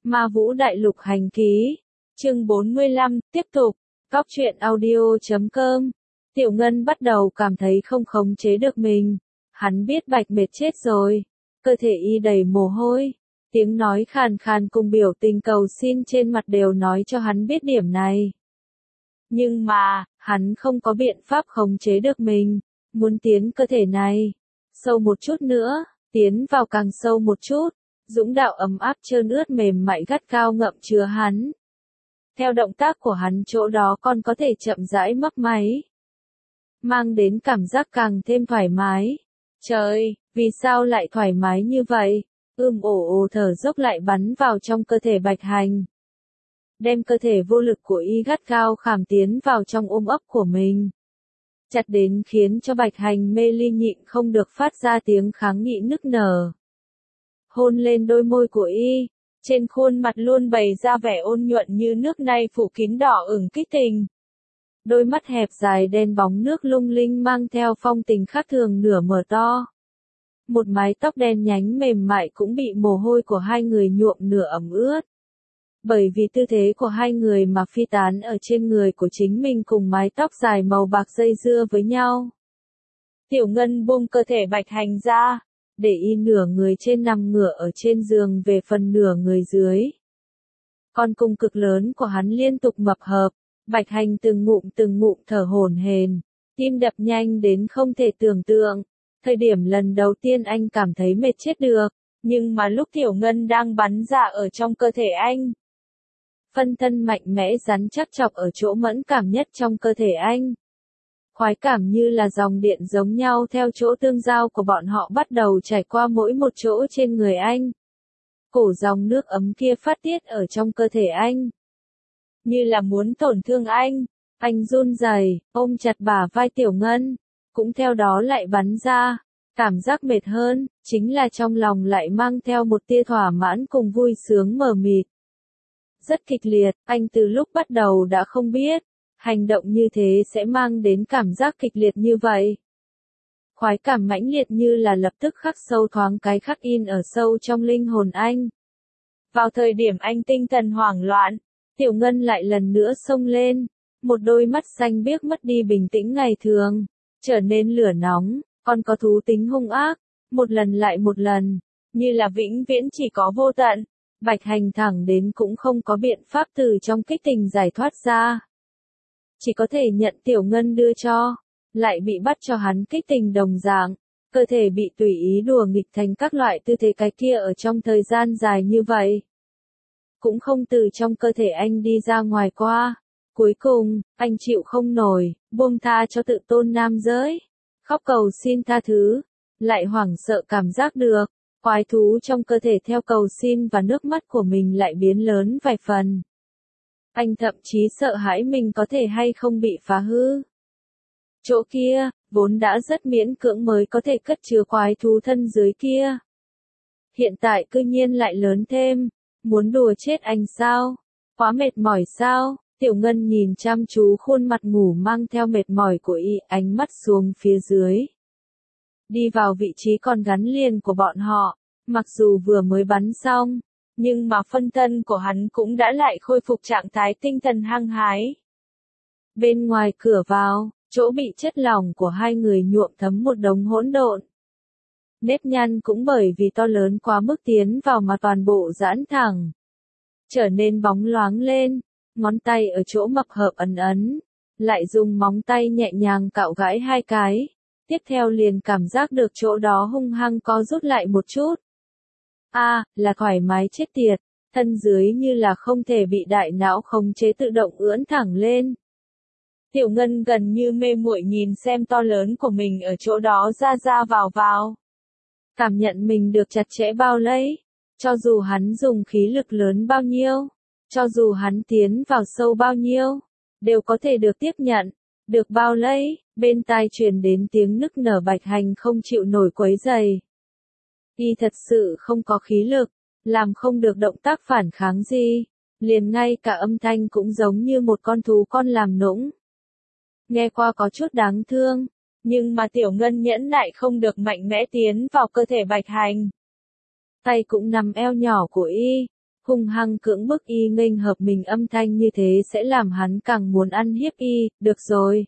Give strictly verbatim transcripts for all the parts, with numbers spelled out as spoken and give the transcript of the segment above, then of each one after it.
Ma Vũ Đại Lục Hành Ký, chương bốn mươi lăm, tiếp tục, Cóc truyện audio chấm com. Tiểu Ngân bắt đầu cảm thấy không khống chế được mình. Hắn biết Bạch Mệt chết rồi, cơ thể y đầy mồ hôi, tiếng nói khàn khàn cùng biểu tình cầu xin trên mặt đều nói cho hắn biết điểm này. Nhưng mà, hắn không có biện pháp khống chế được mình, muốn tiến cơ thể này, sâu một chút nữa, tiến vào càng sâu một chút, dũng đạo ấm áp trơn ướt mềm mại gắt cao ngậm chứa hắn. Theo động tác của hắn chỗ đó còn có thể chậm rãi mấp máy, mang đến cảm giác càng thêm thoải mái. Trời, vì sao lại thoải mái như vậy? Ưm ồ ồ thở dốc lại bắn vào trong cơ thể Bạch Hành. Đem cơ thể vô lực của y gắt gao khảm tiến vào trong ôm ấp của mình. Chặt đến khiến cho Bạch Hành mê ly nhịn không được phát ra tiếng kháng nghị nức nở. Hôn lên đôi môi của y, trên khuôn mặt luôn bày ra vẻ ôn nhuận như nước nay phủ kín đỏ ửng kích tình. Đôi mắt hẹp dài đen bóng nước lung linh mang theo phong tình khác thường nửa mở to. Một mái tóc đen nhánh mềm mại cũng bị mồ hôi của hai người nhuộm nửa ẩm ướt. Bởi vì tư thế của hai người mà phi tán ở trên người của chính mình cùng mái tóc dài màu bạc dây dưa với nhau. Tiểu Ngân buông cơ thể Bạch Hành ra, để y nửa người trên nằm ngửa ở trên giường về phần nửa người dưới. Con cung cực lớn của hắn liên tục mập hợp, Bạch Hành từng ngụm từng ngụm thở hổn hển, tim đập nhanh đến không thể tưởng tượng. Thời điểm lần đầu tiên anh cảm thấy mệt chết được, nhưng mà lúc Tiểu Ngân đang bắn ra ở trong cơ thể anh. Phân thân mạnh mẽ rắn chắc chọc ở chỗ mẫn cảm nhất trong cơ thể anh. Khoái cảm như là dòng điện giống nhau theo chỗ tương giao của bọn họ bắt đầu trải qua mỗi một chỗ trên người anh. Cổ dòng nước ấm kia phát tiết ở trong cơ thể anh. Như là muốn tổn thương anh, anh run rẩy, ôm chặt bả vai Tiểu Ngân, cũng theo đó lại bắn ra. Cảm giác mệt hơn, chính là trong lòng lại mang theo một tia thỏa mãn cùng vui sướng mờ mịt. Rất kịch liệt, anh từ lúc bắt đầu đã không biết, hành động như thế sẽ mang đến cảm giác kịch liệt như vậy. Khoái cảm mãnh liệt như là lập tức khắc sâu thoáng cái khắc in ở sâu trong linh hồn anh. Vào thời điểm anh tinh thần hoảng loạn, Tiểu Ngân lại lần nữa xông lên, một đôi mắt xanh biếc mất đi bình tĩnh ngày thường, trở nên lửa nóng, còn có thú tính hung ác, một lần lại một lần, như là vĩnh viễn chỉ có vô tận. Bạch Hành thẳng đến cũng không có biện pháp từ trong kích tình giải thoát ra. Chỉ có thể nhận Tiểu Ngân đưa cho, lại bị bắt cho hắn kích tình đồng dạng, cơ thể bị tùy ý đùa nghịch thành các loại tư thế cái kia ở trong thời gian dài như vậy. Cũng không từ trong cơ thể anh đi ra ngoài qua. Cuối cùng, anh chịu không nổi, buông tha cho tự tôn nam giới, khóc cầu xin tha thứ, lại hoảng sợ cảm giác được. Quái thú trong cơ thể theo cầu xin và nước mắt của mình lại biến lớn vài phần. Anh thậm chí sợ hãi mình có thể hay không bị phá hư. Chỗ kia, vốn đã rất miễn cưỡng mới có thể cất chứa quái thú thân dưới kia. Hiện tại cư nhiên lại lớn thêm, muốn đùa chết anh sao? Quá mệt mỏi sao? Tiểu Ngân nhìn chăm chú khuôn mặt ngủ mang theo mệt mỏi của y, ánh mắt xuống phía dưới. Đi vào vị trí còn gắn liền của bọn họ, mặc dù vừa mới bắn xong, nhưng mà phân thân của hắn cũng đã lại khôi phục trạng thái tinh thần hăng hái. Bên ngoài cửa vào, chỗ bị chất lỏng của hai người nhuộm thấm một đống hỗn độn. Nếp nhăn cũng bởi vì to lớn quá mức tiến vào mà toàn bộ giãn thẳng, trở nên bóng loáng lên, ngón tay ở chỗ mập hợp ấn ấn, lại dùng móng tay nhẹ nhàng cạo gãi hai cái. Tiếp theo liền cảm giác được chỗ đó hung hăng co rút lại một chút. A, à, là thoải mái chết tiệt, thân dưới như là không thể bị đại não khống chế tự động ưỡn thẳng lên. Tiểu Ngân gần như mê muội nhìn xem to lớn của mình ở chỗ đó ra ra vào vào. Cảm nhận mình được chặt chẽ bao lấy, cho dù hắn dùng khí lực lớn bao nhiêu, cho dù hắn tiến vào sâu bao nhiêu, đều có thể được tiếp nhận, được bao lấy. Bên tai truyền đến tiếng nức nở. Bạch Hành không chịu nổi quấy rầy. Y thật sự không có khí lực, làm không được động tác phản kháng gì, liền ngay cả âm thanh cũng giống như một con thú con làm nũng. Nghe qua có chút đáng thương, nhưng mà Tiểu Ngân nhẫn nại không được mạnh mẽ tiến vào cơ thể Bạch Hành. Tay cũng nằm eo nhỏ của y, hung hăng cưỡng bức y nghênh hợp mình, âm thanh như thế sẽ làm hắn càng muốn ăn hiếp y. Được rồi.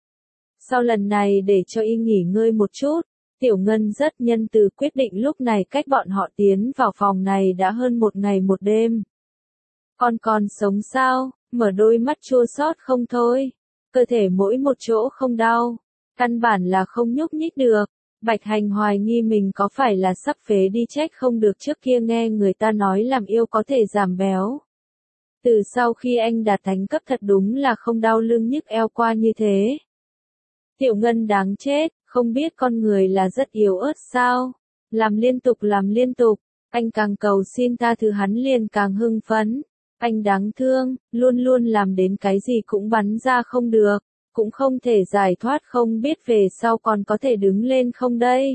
Sau lần này để cho y nghỉ ngơi một chút, Tiểu Ngân rất nhân từ quyết định lúc này cách bọn họ tiến vào phòng này đã hơn một ngày một đêm. Con còn sống sao? Mở đôi mắt chua xót không thôi. Cơ thể mỗi một chỗ không đau. Căn bản là không nhúc nhích được. Bạch Hành hoài nghi mình có phải là sắp phế đi, trách không được trước kia nghe người ta nói làm yêu có thể giảm béo. Từ sau khi anh đạt thánh cấp thật đúng là không đau lưng nhức eo qua như thế. Tiểu Ngân đáng chết, không biết con người là rất yếu ớt sao? Làm liên tục làm liên tục, anh càng cầu xin tha thứ hắn liền càng hưng phấn. Anh đáng thương, luôn luôn làm đến cái gì cũng bắn ra không được, cũng không thể giải thoát, không biết về sau còn có thể đứng lên không đây.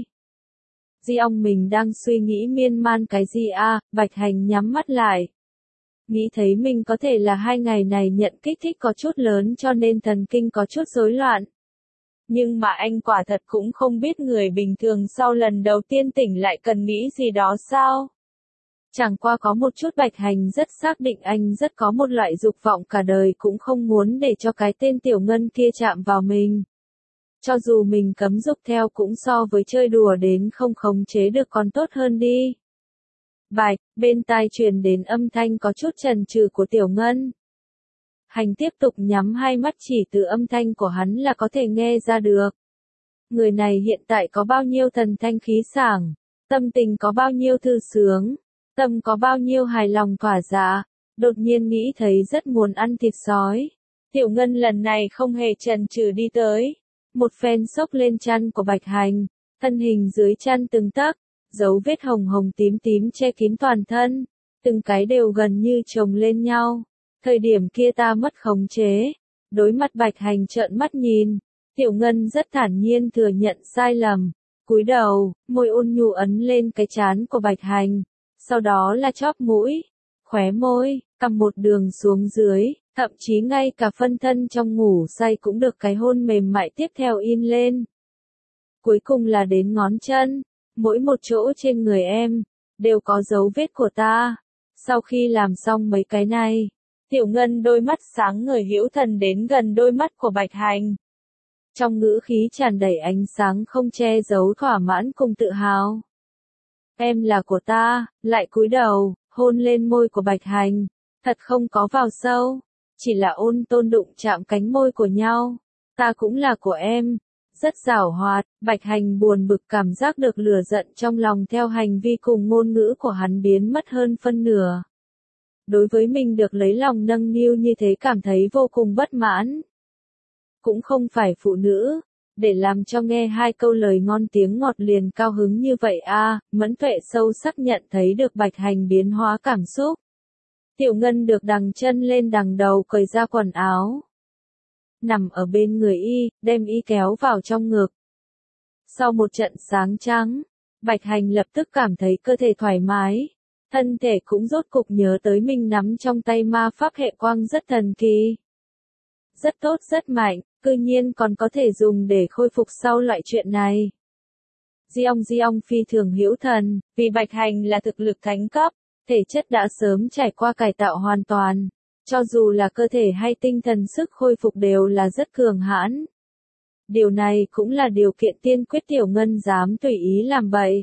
Di ông mình đang suy nghĩ miên man cái gì à? Bạch Hành nhắm mắt lại. Nghĩ thấy mình có thể là hai ngày này nhận kích thích có chút lớn cho nên thần kinh có chút rối loạn. Nhưng mà anh quả thật cũng không biết người bình thường sau lần đầu tiên tỉnh lại cần nghĩ gì đó sao. Chẳng qua có một chút Bạch Hành rất xác định anh rất có một loại dục vọng cả đời cũng không muốn để cho cái tên Tiểu Ngân kia chạm vào mình. Cho dù mình cấm dục theo cũng so với chơi đùa đến không khống chế được còn tốt hơn đi. Bạch, bên tai truyền đến âm thanh có chút chần chừ của Tiểu Ngân. Hành tiếp tục nhắm hai mắt, chỉ từ âm thanh của hắn là có thể nghe ra được. Người này hiện tại có bao nhiêu thần thanh khí sảng, tâm tình có bao nhiêu thư sướng, tâm có bao nhiêu hài lòng thỏa dạ, đột nhiên nghĩ thấy rất muốn ăn thịt sói. Tiểu Ngân lần này không hề chần chừ đi tới, một phen xốc lên chăn của Bạch Hành, thân hình dưới chăn từng tấc, dấu vết hồng hồng tím tím che kín toàn thân, từng cái đều gần như chồng lên nhau. Thời điểm kia ta mất khống chế, đối mặt Bạch Hành trợn mắt nhìn, Tiểu Ngân rất thản nhiên thừa nhận sai lầm, cúi đầu, môi ôn nhu ấn lên cái trán của Bạch Hành, sau đó là chóp mũi, khóe môi, cằm một đường xuống dưới, thậm chí ngay cả phân thân trong ngủ say cũng được cái hôn mềm mại tiếp theo in lên. Cuối cùng là đến ngón chân, mỗi một chỗ trên người em, đều có dấu vết của ta. Sau khi làm xong mấy cái này, Tiểu Ngân đôi mắt sáng ngời hữu thần đến gần đôi mắt của Bạch Hành. Trong ngữ khí tràn đầy ánh sáng không che giấu thỏa mãn cùng tự hào. Em là của ta, lại cúi đầu, hôn lên môi của Bạch Hành, thật không có vào sâu, chỉ là ôn tôn đụng chạm cánh môi của nhau. Ta cũng là của em, rất giảo hoạt. Bạch Hành buồn bực, cảm giác được lửa giận trong lòng theo hành vi cùng ngôn ngữ của hắn biến mất hơn phân nửa. Đối với mình được lấy lòng nâng niu như thế cảm thấy vô cùng bất mãn. Cũng không phải phụ nữ, để làm cho nghe hai câu lời ngon tiếng ngọt liền cao hứng như vậy a. Mẫn Tuệ sâu sắc nhận thấy được Bạch Hành biến hóa cảm xúc. Tiểu Ngân được đằng chân lên đằng đầu, cởi ra quần áo, nằm ở bên người y, đem y kéo vào trong ngực. Sau một trận sáng trắng, Bạch Hành lập tức cảm thấy cơ thể thoải mái, thân thể cũng rốt cục nhớ tới mình nắm trong tay ma pháp hệ quang rất thần kỳ. Rất tốt, rất mạnh, cư nhiên còn có thể dùng để khôi phục sau loại chuyện này. Di ông Di ông phi thường hữu thần, vì Bạch Hành là thực lực thánh cấp, thể chất đã sớm trải qua cải tạo hoàn toàn, cho dù là cơ thể hay tinh thần sức khôi phục đều là rất cường hãn. Điều này cũng là điều kiện tiên quyết Tiểu Ngân dám tùy ý làm bậy.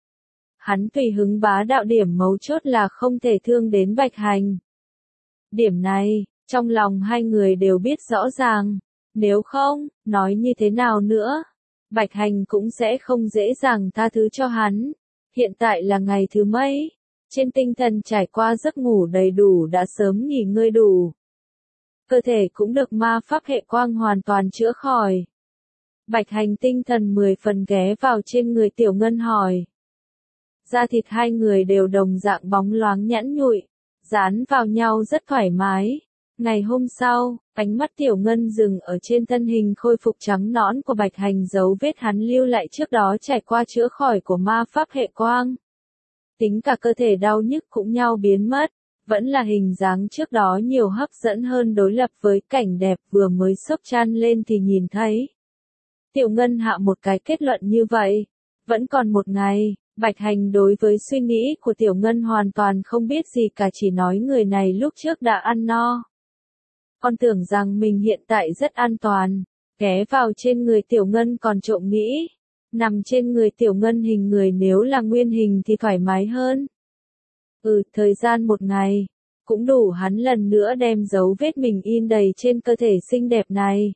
Hắn tùy hứng bá đạo, điểm mấu chốt là không thể thương đến Bạch Hành. Điểm này, trong lòng hai người đều biết rõ ràng, nếu không, nói như thế nào nữa, Bạch Hành cũng sẽ không dễ dàng tha thứ cho hắn. Hiện tại là ngày thứ mấy, trên tinh thần trải qua giấc ngủ đầy đủ, đã sớm nghỉ ngơi đủ. Cơ thể cũng được ma pháp hệ quang hoàn toàn chữa khỏi. Bạch Hành tinh thần mười phần ghé vào trên người Tiểu Ngân hỏi. Da thịt hai người đều đồng dạng bóng loáng nhẵn nhụi, dán vào nhau rất thoải mái. Ngày hôm sau, ánh mắt Tiểu Ngân dừng ở trên thân hình khôi phục trắng nõn của Bạch Hành, dấu vết hắn lưu lại trước đó trải qua chữa khỏi của ma pháp hệ quang. Tính cả cơ thể đau nhức cũng nhau biến mất, vẫn là hình dáng trước đó nhiều hấp dẫn hơn đối lập với cảnh đẹp vừa mới xốc chăn lên thì nhìn thấy. Tiểu Ngân hạ một cái kết luận như vậy, vẫn còn một ngày, Bạch Hành đối với suy nghĩ của Tiểu Ngân hoàn toàn không biết gì cả, chỉ nói người này lúc trước đã ăn no. Con tưởng rằng mình hiện tại rất an toàn, ghé vào trên người Tiểu Ngân còn trộm nghĩ. Nằm trên người Tiểu Ngân hình người nếu là nguyên hình thì thoải mái hơn. Ừ, thời gian một ngày, cũng đủ hắn lần nữa đem dấu vết mình in đầy trên cơ thể xinh đẹp này.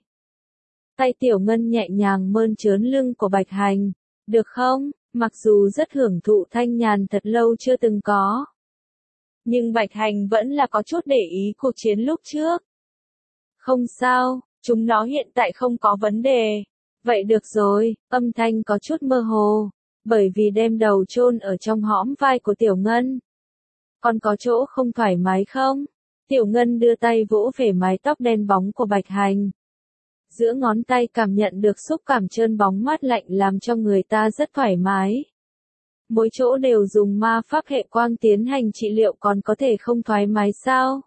Tay Tiểu Ngân nhẹ nhàng mơn trớn lưng của Bạch Hành, được không? Mặc dù rất hưởng thụ thanh nhàn thật lâu chưa từng có. Nhưng Bạch Hành vẫn là có chút để ý cuộc chiến lúc trước. Không sao, chúng nó hiện tại không có vấn đề. Vậy được rồi, âm thanh có chút mơ hồ, bởi vì đem đầu chôn ở trong hõm vai của Tiểu Ngân. Còn có chỗ không thoải mái không? Tiểu Ngân đưa tay vỗ về mái tóc đen bóng của Bạch Hành. Giữa ngón tay cảm nhận được xúc cảm trơn bóng mát lạnh làm cho người ta rất thoải mái. Mỗi chỗ đều dùng ma pháp hệ quang tiến hành trị liệu còn có thể không thoải mái sao?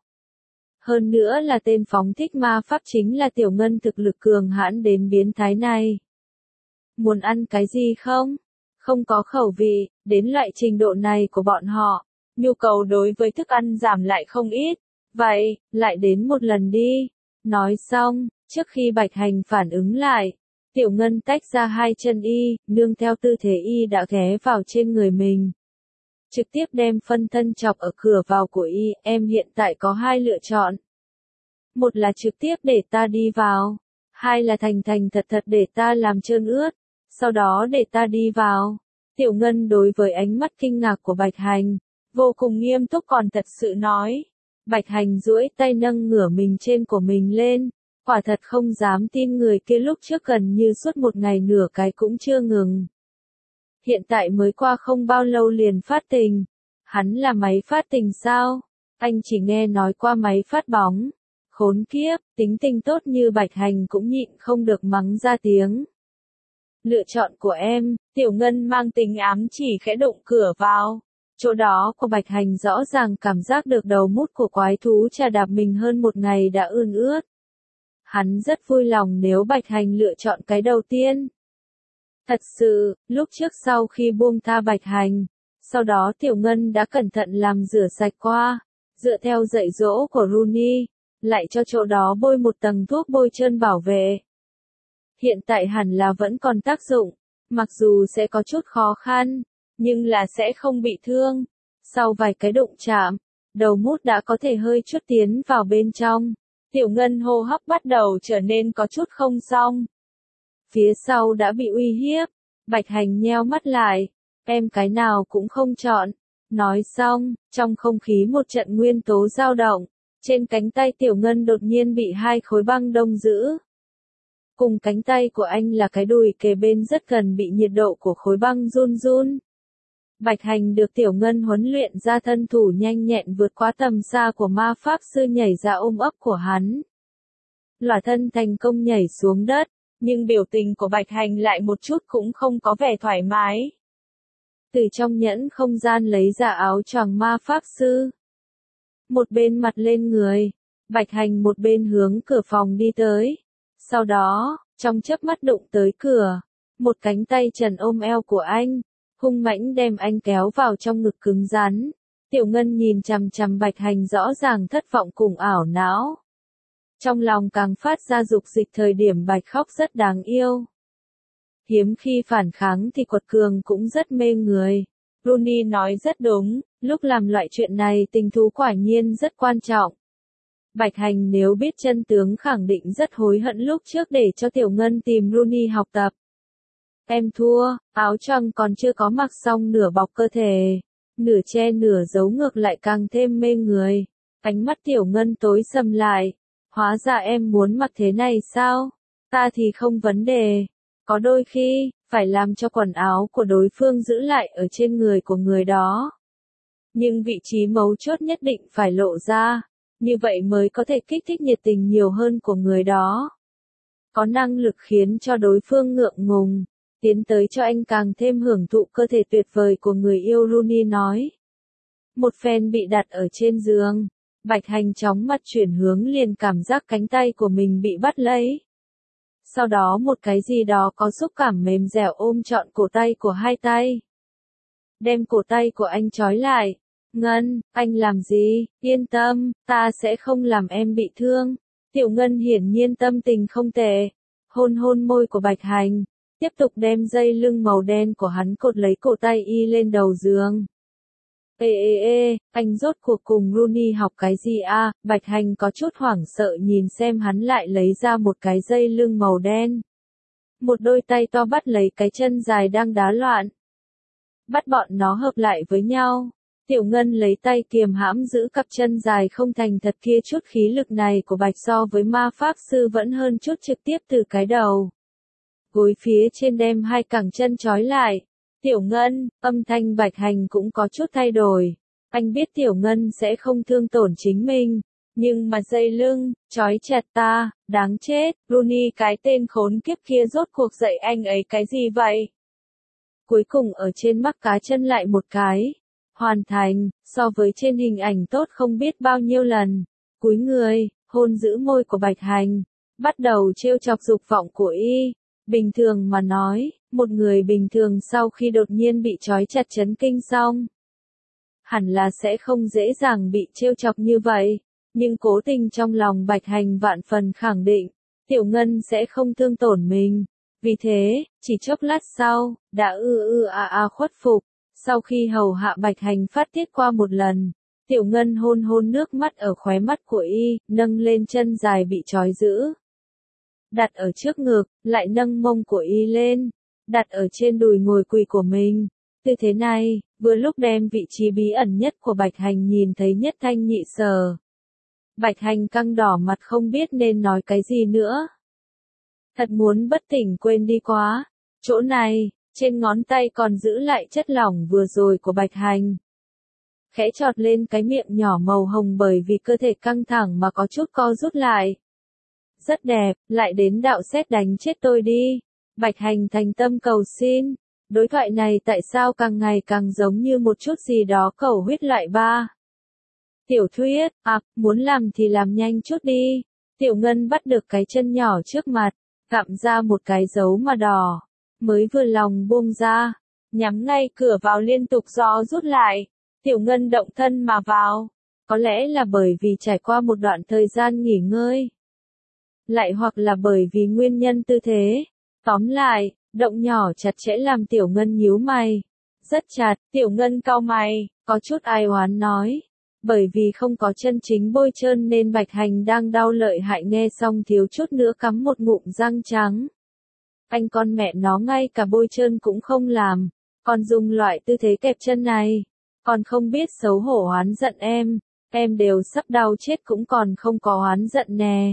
Hơn nữa là tên phóng thích ma pháp chính là Tiểu Ngân thực lực cường hãn đến biến thái này. Muốn ăn cái gì không? Không có khẩu vị, đến loại trình độ này của bọn họ, nhu cầu đối với thức ăn giảm lại không ít. Vậy, lại đến một lần đi. Nói xong, trước khi Bạch Hành phản ứng lại, Tiểu Ngân tách ra hai chân y, nương theo tư thế y đã ghé vào trên người mình. Trực tiếp đem phân thân chọc ở cửa vào của y, em hiện tại có hai lựa chọn. Một là trực tiếp để ta đi vào, hai là thành thành thật thật để ta làm trơn ướt, sau đó để ta đi vào. Tiểu Ngân đối với ánh mắt kinh ngạc của Bạch Hành, vô cùng nghiêm túc còn thật sự nói. Bạch Hành duỗi tay nâng ngửa mình trên của mình lên, quả thật không dám tin người kia lúc trước gần như suốt một ngày nửa cái cũng chưa ngừng. Hiện tại mới qua không bao lâu liền phát tình. Hắn là máy phát tình sao? Anh chỉ nghe nói qua máy phát bóng. Khốn kiếp, tính tình tốt như Bạch Hành cũng nhịn không được mắng ra tiếng. Lựa chọn của em, Tiểu Ngân mang tính ám chỉ khẽ động cửa vào. Chỗ đó của Bạch Hành rõ ràng cảm giác được đầu mút của quái thú chà đạp mình hơn một ngày đã ươn ướt. Hắn rất vui lòng nếu Bạch Hành lựa chọn cái đầu tiên. Thật sự, lúc trước sau khi buông tha Bạch Hành, sau đó Tiểu Ngân đã cẩn thận làm rửa sạch qua, dựa theo dạy dỗ của Rooney, lại cho chỗ đó bôi một tầng thuốc bôi trơn bảo vệ. Hiện tại hẳn là vẫn còn tác dụng, mặc dù sẽ có chút khó khăn, nhưng là sẽ không bị thương. Sau vài cái đụng chạm, đầu mút đã có thể hơi chút tiến vào bên trong. Tiểu Ngân hô hấp bắt đầu trở nên có chút không xong. Phía sau đã bị uy hiếp, Bạch Hành nheo mắt lại, em cái nào cũng không chọn. Nói xong, trong không khí một trận nguyên tố dao động, trên cánh tay Tiểu Ngân đột nhiên bị hai khối băng đông giữ. Cùng cánh tay của anh là cái đùi kề bên rất gần bị nhiệt độ của khối băng run run. Bạch Hành được Tiểu Ngân huấn luyện ra thân thủ nhanh nhẹn vượt quá tầm xa của ma pháp sư nhảy ra ôm ấp của hắn. Lỏa thân thành công nhảy xuống đất, nhưng biểu tình của Bạch Hành lại một chút cũng không có vẻ thoải mái. Từ trong nhẫn không gian lấy ra áo choàng ma pháp sư. Một bên mặt lên người, Bạch Hành một bên hướng cửa phòng đi tới. Sau đó, trong chớp mắt đụng tới cửa, một cánh tay trần ôm eo của anh, hung mãnh đem anh kéo vào trong ngực cứng rắn. Tiểu Ngân nhìn chằm chằm Bạch Hành rõ ràng thất vọng cùng ảo não. Trong lòng càng phát ra dục dịch thời điểm Bạch khóc rất đáng yêu. Hiếm khi phản kháng thì quật cường cũng rất mê người. Rooney nói rất đúng, lúc làm loại chuyện này tình thú quả nhiên rất quan trọng. Bạch Hành nếu biết chân tướng khẳng định rất hối hận lúc trước để cho Tiểu Ngân tìm Rooney học tập. Em thua, áo choàng còn chưa có mặc xong nửa bọc cơ thể, nửa che nửa giấu ngược lại càng thêm mê người. Ánh mắt Tiểu Ngân tối sầm lại, hóa ra em muốn mặc thế này sao? Ta thì không vấn đề. Có đôi khi, phải làm cho quần áo của đối phương giữ lại ở trên người của người đó. Nhưng vị trí mấu chốt nhất định phải lộ ra, như vậy mới có thể kích thích nhiệt tình nhiều hơn của người đó. Có năng lực khiến cho đối phương ngượng ngùng, tiến tới cho anh càng thêm hưởng thụ cơ thể tuyệt vời của người yêu, Rooney nói. Một phen bị đặt ở trên giường, Bạch Hành chóng mặt chuyển hướng liền cảm giác cánh tay của mình bị bắt lấy. Sau đó một cái gì đó có xúc cảm mềm dẻo ôm trọn cổ tay của hai tay. đem cổ tay của anh trói lại. Ngân, anh làm gì? Yên tâm, ta sẽ không làm em bị thương. Tiểu Ngân hiển nhiên tâm tình không tệ. Hôn hôn môi của Bạch Hành, tiếp tục đem dây lưng màu đen của hắn cột lấy cổ tay y lên đầu giường. Ê ê ê, anh rốt cuộc cùng Rooney học cái gì a? Bạch Hành có chút hoảng sợ nhìn xem hắn lại lấy ra một cái dây lưng màu đen. Một đôi tay to bắt lấy cái chân dài đang đá loạn. Bắt bọn nó hợp lại với nhau. Tiểu Ngân lấy tay kiềm hãm giữ cặp chân dài không thành thật kia, chút khí lực này của Bạch so với ma pháp sư vẫn hơn chút trực tiếp từ cái đầu. Gối phía trên đem hai cẳng chân trói lại. Tiểu Ngân, âm thanh Bạch Hành cũng có chút thay đổi. Anh biết Tiểu Ngân sẽ không thương tổn chính mình. Nhưng mà dây lưng, trói chặt ta, đáng chết, Rooney cái tên khốn kiếp kia rốt cuộc dạy anh ấy cái gì vậy? Cuối cùng ở trên mắt cá chân lại một cái. Hoàn thành, so với trên hình ảnh tốt không biết bao nhiêu lần. Cúi người, hôn giữ môi của Bạch Hành. Bắt đầu trêu chọc dục vọng của y. Bình thường mà nói, một người bình thường sau khi đột nhiên bị trói chặt chấn kinh xong, hẳn là sẽ không dễ dàng bị trêu chọc như vậy. Nhưng cố tình trong lòng Bạch Hành vạn phần khẳng định, Tiểu Ngân sẽ không thương tổn mình. Vì thế, chỉ chốc lát sau, đã ư ư a a khuất phục. Sau khi hầu hạ Bạch Hành phát tiết qua một lần, Tiểu Ngân hôn hôn nước mắt ở khóe mắt của y, nâng lên chân dài bị trói giữ. Đặt ở trước ngực, lại nâng mông của y lên, đặt ở trên đùi ngồi quỳ của mình. Tư thế này, vừa lúc đem vị trí bí ẩn nhất của Bạch Hành nhìn thấy nhất thanh nhị sở. Bạch Hành căng đỏ mặt không biết nên nói cái gì nữa. Thật muốn bất tỉnh quên đi quá. Chỗ này, trên ngón tay còn giữ lại chất lỏng vừa rồi của Bạch Hành. Khẽ chọt lên cái miệng nhỏ màu hồng bởi vì cơ thể căng thẳng mà có chút co rút lại. Rất đẹp, lại đến đạo sét đánh chết tôi đi. Bạch Hành thành tâm cầu xin. Đối thoại này tại sao càng ngày càng giống như một chút gì đó cầu huyết loại ba. Tiểu thuyết, à, muốn làm thì làm nhanh chút đi. Tiểu Ngân bắt được cái chân nhỏ trước mặt, gặm ra một cái dấu mà đỏ. Mới vừa lòng buông ra, nhắm ngay cửa vào liên tục gió rút lại. Tiểu Ngân động thân mà vào. Có lẽ là bởi vì trải qua một đoạn thời gian nghỉ ngơi. Lại hoặc là bởi vì nguyên nhân tư thế. Tóm lại, động nhỏ chặt chẽ làm Tiểu Ngân nhíu mày. Rất chặt, Tiểu Ngân cau mày, có chút ai oán nói. Bởi vì không có chân chính bôi trơn nên Bạch Hành đang đau lợi hại, nghe xong thiếu chút nữa cắm một ngụm răng trắng. Anh con mẹ nó ngay cả bôi trơn cũng không làm, còn dùng loại tư thế kẹp chân này, còn không biết xấu hổ oán giận em, em đều sắp đau chết cũng còn không có oán giận nè.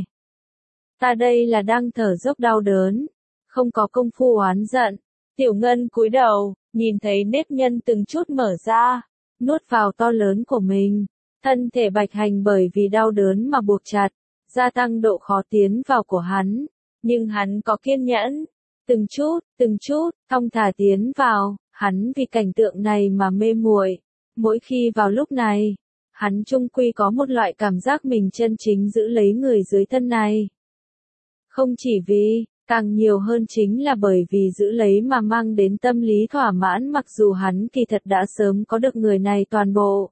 Ta đây là đang thở dốc đau đớn, không có công phu oán giận. Tiểu Ngân cúi đầu, nhìn thấy nếp nhăn từng chút mở ra, nuốt vào to lớn của mình. Thân thể Bạch Hành bởi vì đau đớn mà buộc chặt, gia tăng độ khó tiến vào của hắn, nhưng hắn có kiên nhẫn. Từng chút, từng chút, thong thả tiến vào, hắn vì cảnh tượng này mà mê muội. Mỗi khi vào lúc này, hắn chung quy có một loại cảm giác mình chân chính giữ lấy người dưới thân này. Không chỉ vì, càng nhiều hơn chính là bởi vì giữ lấy mà mang đến tâm lý thỏa mãn, mặc dù hắn kỳ thật đã sớm có được người này toàn bộ.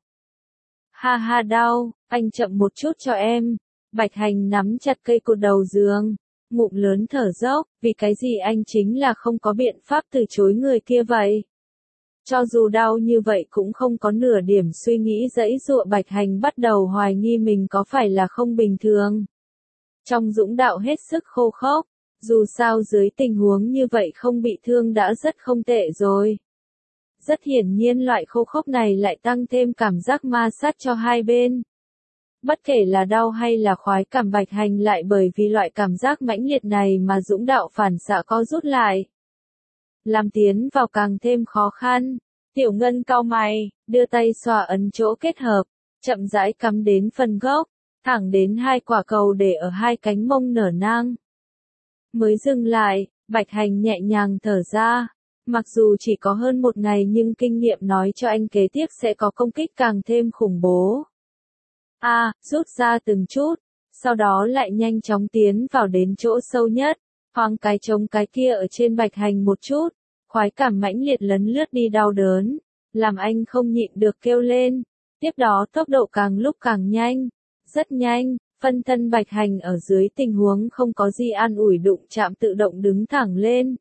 Ha ha đau, anh chậm một chút cho em. Bạch Hành nắm chặt cây cột đầu giường, ngụm lớn thở dốc, vì cái gì anh chính là không có biện pháp từ chối người kia vậy. Cho dù đau như vậy cũng không có nửa điểm suy nghĩ dãy dụa. Bạch Hành bắt đầu hoài nghi mình có phải là không bình thường. Trong dũng đạo hết sức khô khốc, dù sao dưới tình huống như vậy không bị thương đã rất không tệ rồi. Rất hiển nhiên loại khô khốc này lại tăng thêm cảm giác ma sát cho hai bên. Bất kể là đau hay là khoái cảm, Bạch Hành lại bởi vì loại cảm giác mãnh liệt này mà dũng đạo phản xạ co rút lại. Làm tiến vào càng thêm khó khăn. Tiểu Ngân cau mày, đưa tay xoa ấn chỗ kết hợp, chậm rãi cắm đến phần gốc, thẳng đến hai quả cầu để ở hai cánh mông nở nang. Mới dừng lại, Bạch Hành nhẹ nhàng thở ra. Mặc dù chỉ có hơn một ngày nhưng kinh nghiệm nói cho anh kế tiếp sẽ có công kích càng thêm khủng bố. A, à, rút ra từng chút, sau đó lại nhanh chóng tiến vào đến chỗ sâu nhất, hoang cái trống cái kia ở trên Bạch Hành một chút, khoái cảm mãnh liệt lấn lướt đi đau đớn, làm anh không nhịn được kêu lên. Tiếp đó tốc độ càng lúc càng nhanh, rất nhanh, phân thân Bạch Hành ở dưới tình huống không có gì an ủi đụng chạm tự động đứng thẳng lên.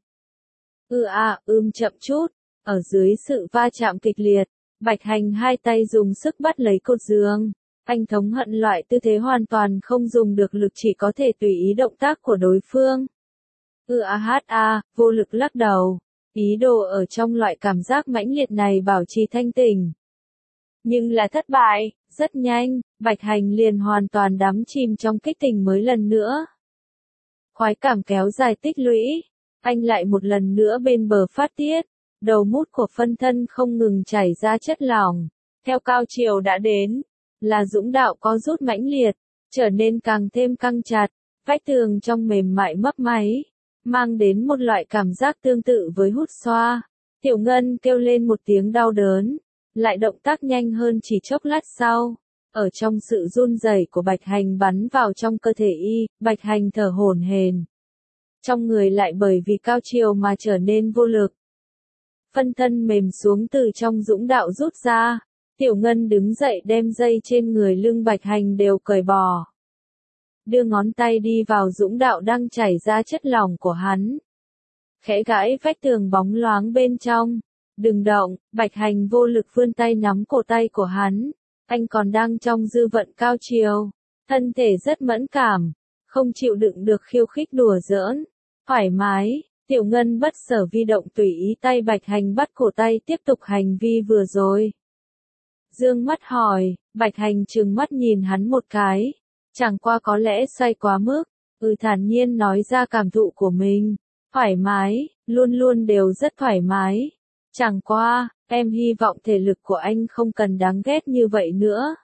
Ừ à, ưm chậm chút, ở dưới sự va chạm kịch liệt, Bạch Hành hai tay dùng sức bắt lấy cột giường. Anh thống hận loại tư thế hoàn toàn không dùng được lực chỉ có thể tùy ý động tác của đối phương. Ừ a hát a, vô lực lắc đầu, ý đồ ở trong loại cảm giác mãnh liệt này bảo trì thanh tỉnh. Nhưng là thất bại, rất nhanh, Bạch Hành liền hoàn toàn đắm chìm trong kích tình mới lần nữa. Khoái cảm kéo dài tích lũy, anh lại một lần nữa bên bờ phát tiết, đầu mút của phân thân không ngừng chảy ra chất lỏng. Theo cao chiều đã đến, là dũng đạo có rút mãnh liệt, trở nên càng thêm căng chặt, vách tường trong mềm mại mấp máy, mang đến một loại cảm giác tương tự với hút xoa. Tiểu Ngân kêu lên một tiếng đau đớn, lại động tác nhanh hơn chỉ chốc lát sau. Ở trong sự run rẩy của Bạch Hành bắn vào trong cơ thể y, Bạch Hành thở hổn hển. Trong người lại bởi vì cao chiều mà trở nên vô lực. Phân thân mềm xuống từ trong dũng đạo rút ra. Tiểu Ngân đứng dậy đem dây trên người lưng Bạch Hành đều cởi bỏ. Đưa ngón tay đi vào dũng đạo đang chảy ra chất lỏng của hắn. Khẽ gãi vách tường bóng loáng bên trong. Đừng động, Bạch Hành vô lực vươn tay nắm cổ tay của hắn. Anh còn đang trong dư vận cao chiều. Thân thể rất mẫn cảm. Không chịu đựng được khiêu khích đùa giỡn. Thoải mái, Tiểu Ngân bất sở vi động tùy ý tay Bạch Hành bắt cổ tay tiếp tục hành vi vừa rồi. Dương mắt hỏi, Bạch Hành trừng mắt nhìn hắn một cái. Chẳng qua có lẽ xoay quá mức, ừ thản nhiên nói ra cảm thụ của mình. Thoải mái, luôn luôn đều rất thoải mái. Chẳng qua, em hy vọng thể lực của anh không cần đáng ghét như vậy nữa.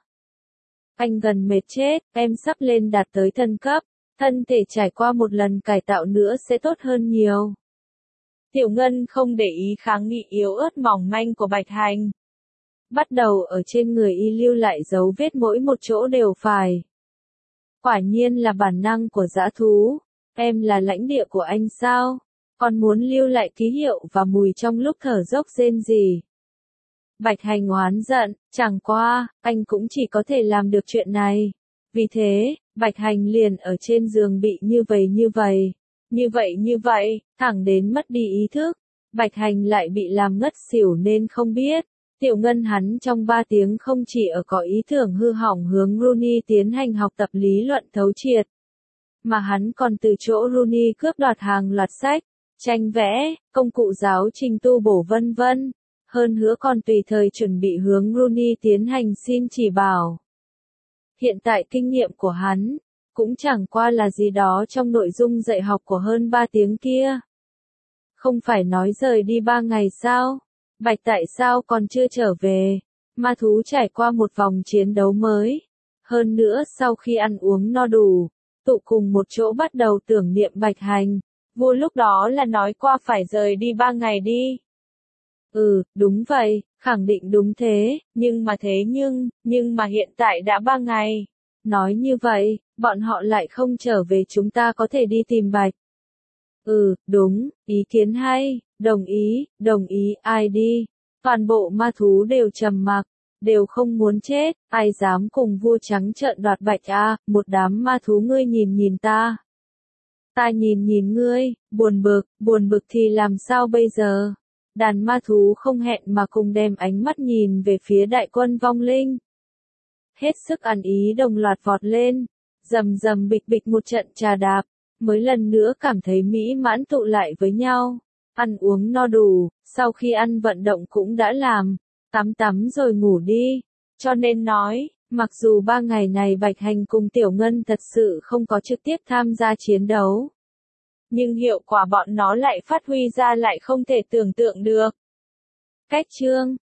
Anh gần mệt chết, em sắp lên đạt tới thân cấp, thân thể trải qua một lần cải tạo nữa sẽ tốt hơn nhiều. Tiểu Ngân không để ý kháng nghị yếu ớt mỏng manh của Bạch Hành. Bắt đầu ở trên người y lưu lại dấu vết mỗi một chỗ đều phải. Quả nhiên là bản năng của dã thú. Em là lãnh địa của anh sao? Còn muốn lưu lại ký hiệu và mùi trong lúc thở dốc rên rỉ. Bạch Hành oán giận, chẳng qua, anh cũng chỉ có thể làm được chuyện này. Vì thế, Bạch Hành liền ở trên giường bị như vậy như vậy, như vậy như vậy, thẳng đến mất đi ý thức. Bạch Hành lại bị làm ngất xỉu nên không biết. Tiểu Ngân hắn trong ba tiếng không chỉ ở có ý tưởng hư hỏng hướng Rooney tiến hành học tập lý luận thấu triệt, mà hắn còn từ chỗ Rooney cướp đoạt hàng loạt sách, tranh vẽ, công cụ giáo trình tu bổ vân vân. Hơn nữa còn tùy thời chuẩn bị hướng Rooney tiến hành xin chỉ bảo. Hiện tại kinh nghiệm của hắn, cũng chẳng qua là gì đó trong nội dung dạy học của hơn ba tiếng kia. Không phải nói rời đi ba ngày sao? Bạch tại sao còn chưa trở về? Ma thú trải qua một vòng chiến đấu mới. Hơn nữa sau khi ăn uống no đủ, tụ cùng một chỗ bắt đầu tưởng niệm Bạch Hành. Vua lúc đó là nói qua phải rời đi ba ngày đi. Ừ, đúng vậy, khẳng định đúng thế, nhưng mà thế nhưng, nhưng mà hiện tại đã ba ngày. Nói như vậy, bọn họ lại không trở về chúng ta có thể đi tìm Bạch. Ừ, đúng, ý kiến hay, đồng ý, đồng ý, ai đi. Toàn bộ ma thú đều trầm mặc, đều không muốn chết, ai dám cùng vua trắng trợn đoạt Bạch a, một đám ma thú ngươi nhìn nhìn ta. Ta nhìn nhìn ngươi, buồn bực, buồn bực thì làm sao bây giờ? Đàn ma thú không hẹn mà cùng đem ánh mắt nhìn về phía đại quân vong linh. Hết sức ăn ý đồng loạt vọt lên, rầm rầm bịch bịch một trận trà đạp, mới lần nữa cảm thấy mỹ mãn tụ lại với nhau. Ăn uống no đủ, sau khi ăn vận động cũng đã làm, tắm tắm rồi ngủ đi. Cho nên nói, mặc dù ba ngày này Bạch Hành cùng Tiểu Ngân thật sự không có trực tiếp tham gia chiến đấu, nhưng hiệu quả bọn nó lại phát huy ra lại không thể tưởng tượng được. Cách chương